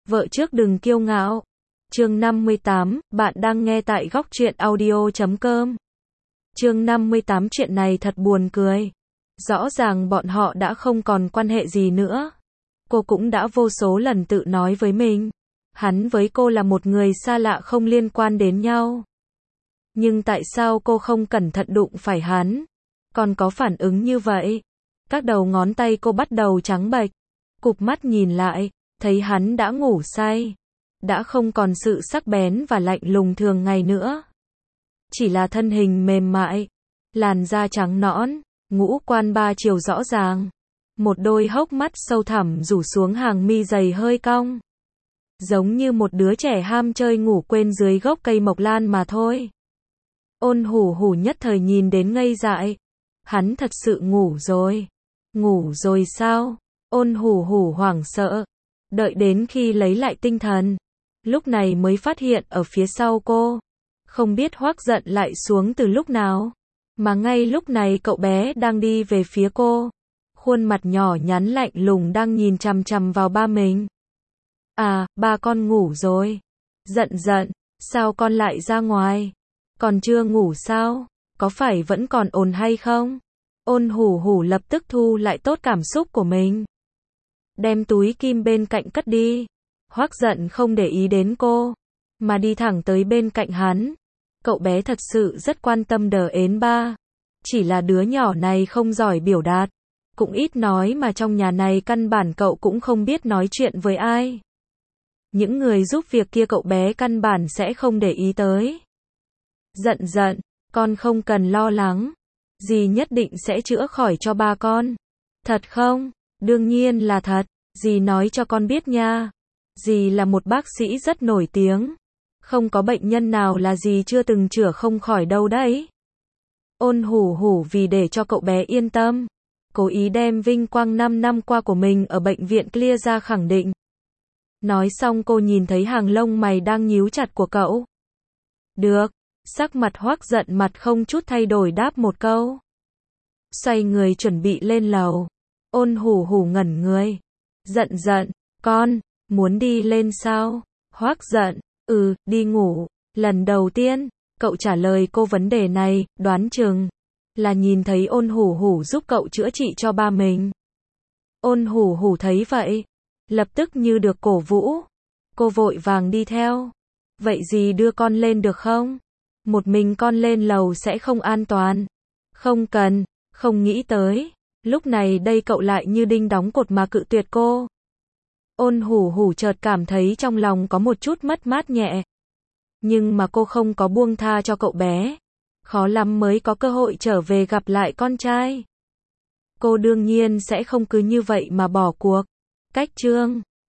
Vợ trước đừng kiêu ngạo. Chương 58, bạn đang nghe tại góc truyện audio.com. Chương 58, chuyện này thật buồn cười. Rõ ràng bọn họ đã không còn quan hệ gì nữa. Cô cũng đã vô số lần tự nói với mình, hắn với cô là một người xa lạ không liên quan đến nhau. Nhưng tại sao cô không cẩn thận đụng phải hắn, còn có phản ứng như vậy? Các đầu ngón tay cô bắt đầu trắng bệch, cụp mắt nhìn lại, thấy hắn đã ngủ say, đã không còn sự sắc bén và lạnh lùng thường ngày nữa. Chỉ là thân hình mềm mại, làn da trắng nõn, ngũ quan ba chiều rõ ràng, một đôi hốc mắt sâu thẳm rủ xuống hàng mi dày hơi cong. Giống như một đứa trẻ ham chơi ngủ quên dưới gốc cây mộc lan mà thôi. Ôn hủ hủ nhất thời nhìn đến ngây dại. Hắn thật sự ngủ rồi. Ngủ rồi sao? Ôn hủ hủ hoảng sợ. Đợi đến khi lấy lại tinh thần, lúc này mới phát hiện ở phía sau cô, không biết Hoắc Giận lại xuống từ lúc nào. Mà ngay lúc này cậu bé đang đi về phía cô. Khuôn mặt nhỏ nhắn lạnh lùng đang nhìn chằm chằm vào ba mình. À, ba con ngủ rồi. Giận giận, sao con lại ra ngoài? Còn chưa ngủ sao? Có phải vẫn còn ồn hay không? Ôn hủ hủ lập tức thu lại tốt cảm xúc của mình, đem túi kim bên cạnh cất đi. Hoắc Giận không để ý đến cô, mà đi thẳng tới bên cạnh hắn. Cậu bé thật sự rất quan tâm đờ ến ba. Chỉ là đứa nhỏ này không giỏi biểu đạt, cũng ít nói mà trong nhà này căn bản cậu cũng không biết nói chuyện với ai. Những người giúp việc kia cậu bé căn bản sẽ không để ý tới. Giận giận, con không cần lo lắng. Dì nhất định sẽ chữa khỏi cho ba con. Thật không? Đương nhiên là thật. Dì nói cho con biết nha. Dì là một bác sĩ rất nổi tiếng. Không có bệnh nhân nào là dì chưa từng chữa không khỏi đâu đấy. Ôn hủ hủ vì để cho cậu bé yên tâm, cố ý đem vinh quang 5 năm qua của mình ở bệnh viện Clear ra khẳng định. Nói xong cô nhìn thấy hàng lông mày đang nhíu chặt của cậu. Được. Sắc mặt Hoắc Giận mặt không chút thay đổi đáp một câu. Xoay người chuẩn bị lên lầu. Ôn hủ hủ ngẩn người. Giận giận, con, muốn đi lên sao? Hoắc Giận, đi ngủ. Lần đầu tiên, cậu trả lời cô vấn đề này, đoán chừng là nhìn thấy ôn hủ hủ giúp cậu chữa trị cho ba mình. Ôn hủ hủ thấy vậy, lập tức như được cổ vũ. Cô vội vàng đi theo. Vậy gì đưa con lên được không? Một mình con lên lầu sẽ không an toàn. Không cần, không nghĩ tới. Lúc này đây cậu lại như đinh đóng cột mà cự tuyệt cô. Ôn hủ hủ chợt cảm thấy trong lòng có một chút mất mát nhẹ. Nhưng mà cô không có buông tha cho cậu bé. Khó lắm mới có cơ hội trở về gặp lại con trai. Cô đương nhiên sẽ không cứ như vậy mà bỏ cuộc. Cách chương